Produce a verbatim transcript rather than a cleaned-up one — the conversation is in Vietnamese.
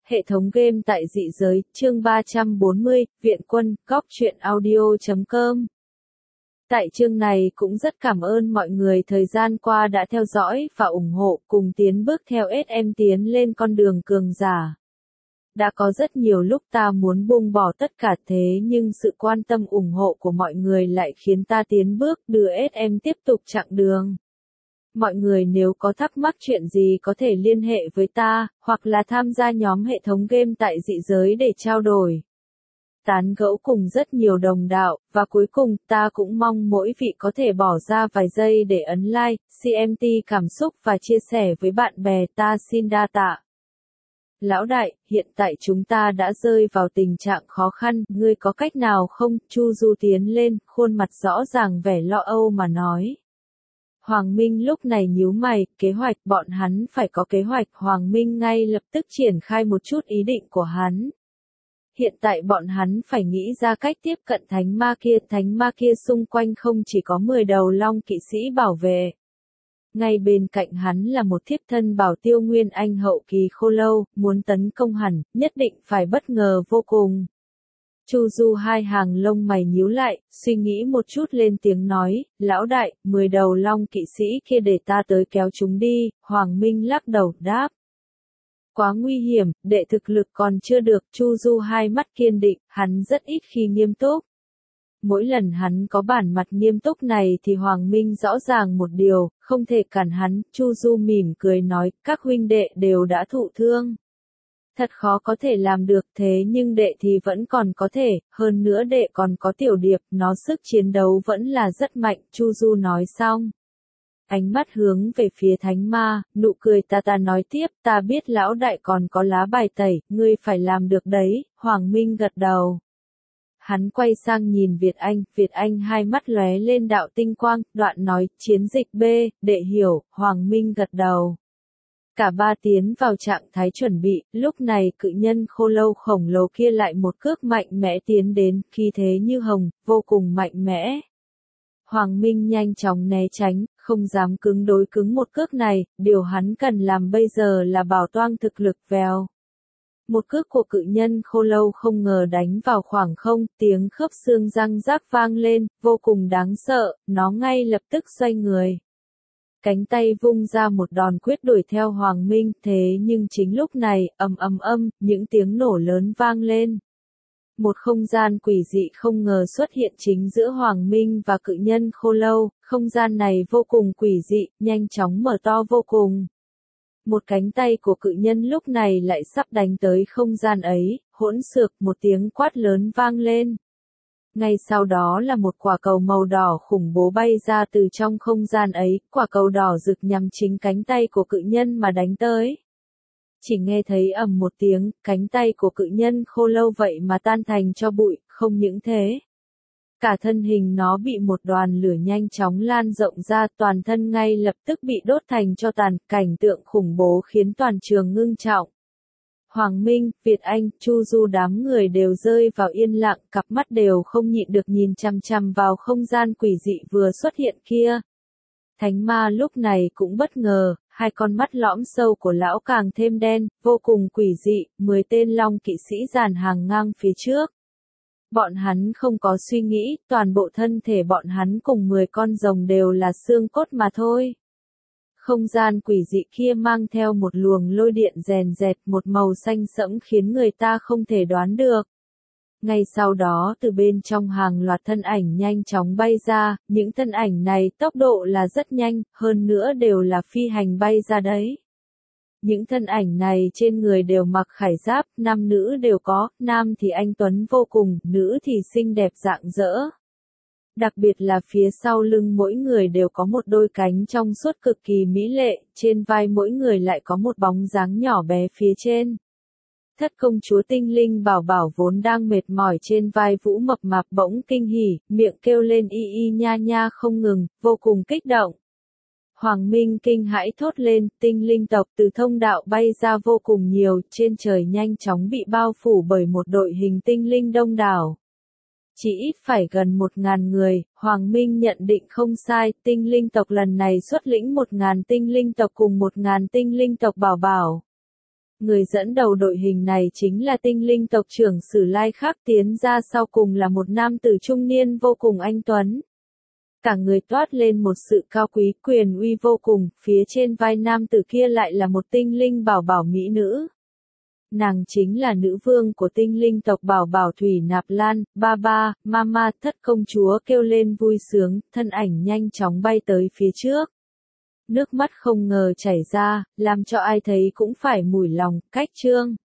Hệ thống game tại dị giới, chương ba trăm bốn mươi, Viện Quân, Góc truyện audio chấm com. Tại chương này cũng rất cảm ơn mọi người thời gian qua đã theo dõi và ủng hộ cùng tiến bước theo ét em tiến lên con đường cường giả. Đã có rất nhiều lúc ta muốn buông bỏ tất cả thế nhưng sự quan tâm ủng hộ của mọi người lại khiến ta tiến bước đưa ét em tiếp tục chặng đường. Mọi người nếu có thắc mắc chuyện gì có thể liên hệ với ta, hoặc là tham gia nhóm hệ thống game tại dị giới để trao đổi, tán gẫu cùng rất nhiều đồng đạo, và cuối cùng ta cũng mong mỗi vị có thể bỏ ra vài giây để ấn like, xê em tê cảm xúc và chia sẻ với bạn bè. Ta xin đa tạ. Lão đại, hiện tại chúng ta đã rơi vào tình trạng khó khăn, ngươi có cách nào không? Chu Du tiến lên, khuôn mặt rõ ràng vẻ lo âu mà nói. Hoàng Minh lúc này nhíu mày, kế hoạch bọn hắn phải có kế hoạch. Hoàng Minh ngay lập tức triển khai một chút ý định của hắn. Hiện tại bọn hắn phải nghĩ ra cách tiếp cận thánh ma kia. Thánh ma kia xung quanh không chỉ có mười đầu long kỵ sĩ bảo vệ. Ngay bên cạnh hắn là một thiếp thân bảo tiêu nguyên anh hậu kỳ khô lâu, muốn tấn công hẳn, nhất định phải bất ngờ vô cùng. Chu Du hai hàng lông mày nhíu lại, suy nghĩ một chút lên tiếng nói, lão đại, mười đầu long kỵ sĩ kia để ta tới kéo chúng đi. Hoàng Minh lắc đầu, đáp. Quá nguy hiểm, đệ thực lực còn chưa được. Chu Du hai mắt kiên định, hắn rất ít khi nghiêm túc. Mỗi lần hắn có bản mặt nghiêm túc này thì Hoàng Minh rõ ràng một điều, không thể cản hắn. Chu Du mỉm cười nói, các huynh đệ đều đã thụ thương. Thật khó có thể làm được thế nhưng đệ thì vẫn còn có thể, hơn nữa đệ còn có Tiểu Điệp, nó sức chiến đấu vẫn là rất mạnh. Chu Du nói xong. Ánh mắt hướng về phía thánh ma, nụ cười ta ta nói tiếp, ta biết lão đại còn có lá bài tẩy, ngươi phải làm được đấy. Hoàng Minh gật đầu. Hắn quay sang nhìn Việt Anh, Việt Anh hai mắt lóe lên đạo tinh quang, đoạn nói, chiến dịch B, đệ hiểu. Hoàng Minh gật đầu. Cả ba tiến vào trạng thái chuẩn bị, lúc này cự nhân khô lâu khổng lồ kia lại một cước mạnh mẽ tiến đến, khí thế như hồng, vô cùng mạnh mẽ. Hoàng Minh nhanh chóng né tránh, không dám cứng đối cứng một cước này, điều hắn cần làm bây giờ là bảo toang thực lực. Vèo. Một cước của cự nhân khô lâu không ngờ đánh vào khoảng không, tiếng khớp xương răng rác vang lên, vô cùng đáng sợ, nó ngay lập tức xoay người. Cánh tay vung ra một đòn quyết đuổi theo Hoàng Minh, thế nhưng chính lúc này, ầm ầm ầm, những tiếng nổ lớn vang lên. Một không gian quỷ dị không ngờ xuất hiện chính giữa Hoàng Minh và cự nhân khô lâu, không gian này vô cùng quỷ dị, nhanh chóng mở to vô cùng. Một cánh tay của cự nhân lúc này lại sắp đánh tới không gian ấy, hỗn xược, một tiếng quát lớn vang lên. Ngay sau đó là một quả cầu màu đỏ khủng bố bay ra từ trong không gian ấy, quả cầu đỏ rực nhằm chính cánh tay của cự nhân mà đánh tới. Chỉ nghe thấy ầm một tiếng, cánh tay của cự nhân khô lâu vậy mà tan thành tro bụi, không những thế. Cả thân hình nó bị một đoàn lửa nhanh chóng lan rộng ra, toàn thân ngay lập tức bị đốt thành tro tàn, cảnh tượng khủng bố khiến toàn trường ngưng trọng. Hoàng Minh, Việt Anh, Chu Du đám người đều rơi vào yên lặng, cặp mắt đều không nhịn được nhìn chằm chằm vào không gian quỷ dị vừa xuất hiện kia. Thánh ma lúc này cũng bất ngờ, hai con mắt lõm sâu của lão càng thêm đen, vô cùng quỷ dị, mười tên long kỵ sĩ dàn hàng ngang phía trước. Bọn hắn không có suy nghĩ, toàn bộ thân thể bọn hắn cùng mười con rồng đều là xương cốt mà thôi. Không gian quỷ dị kia mang theo một luồng lôi điện rèn rẹt, một màu xanh sẫm khiến người ta không thể đoán được. Ngay sau đó từ bên trong hàng loạt thân ảnh nhanh chóng bay ra, những thân ảnh này tốc độ là rất nhanh, hơn nữa đều là phi hành bay ra đấy. Những thân ảnh này trên người đều mặc khải giáp, nam nữ đều có, nam thì anh tuấn vô cùng, nữ thì xinh đẹp rạng rỡ. Đặc biệt là phía sau lưng mỗi người đều có một đôi cánh trong suốt cực kỳ mỹ lệ, trên vai mỗi người lại có một bóng dáng nhỏ bé phía trên. Thất công chúa tinh linh bảo bảo vốn đang mệt mỏi trên vai Vũ mập mạp bỗng kinh hỉ, miệng kêu lên y y nha nha không ngừng, vô cùng kích động. Hoàng Minh kinh hãi thốt lên, tinh linh tộc từ thông đạo bay ra vô cùng nhiều, trên trời nhanh chóng bị bao phủ bởi một đội hình tinh linh đông đảo. Chỉ ít phải gần một ngàn người, Hoàng Minh nhận định không sai, tinh linh tộc lần này xuất lĩnh một ngàn tinh linh tộc cùng một ngàn tinh linh tộc bảo bảo. Người dẫn đầu đội hình này chính là tinh linh tộc trưởng Sử Lai Khắc, tiến ra sau cùng là một nam tử trung niên vô cùng anh tuấn. Cả người toát lên một sự cao quý quyền uy vô cùng, phía trên vai nam tử kia lại là một tinh linh bảo bảo mỹ nữ. Nàng chính là nữ vương của tinh linh tộc Bảo Bảo Thủy Nạp Lan. Ba ba, mama, thất công chúa kêu lên vui sướng, thân ảnh nhanh chóng bay tới phía trước. Nước mắt không ngờ chảy ra, làm cho ai thấy cũng phải mủi lòng. Cách chương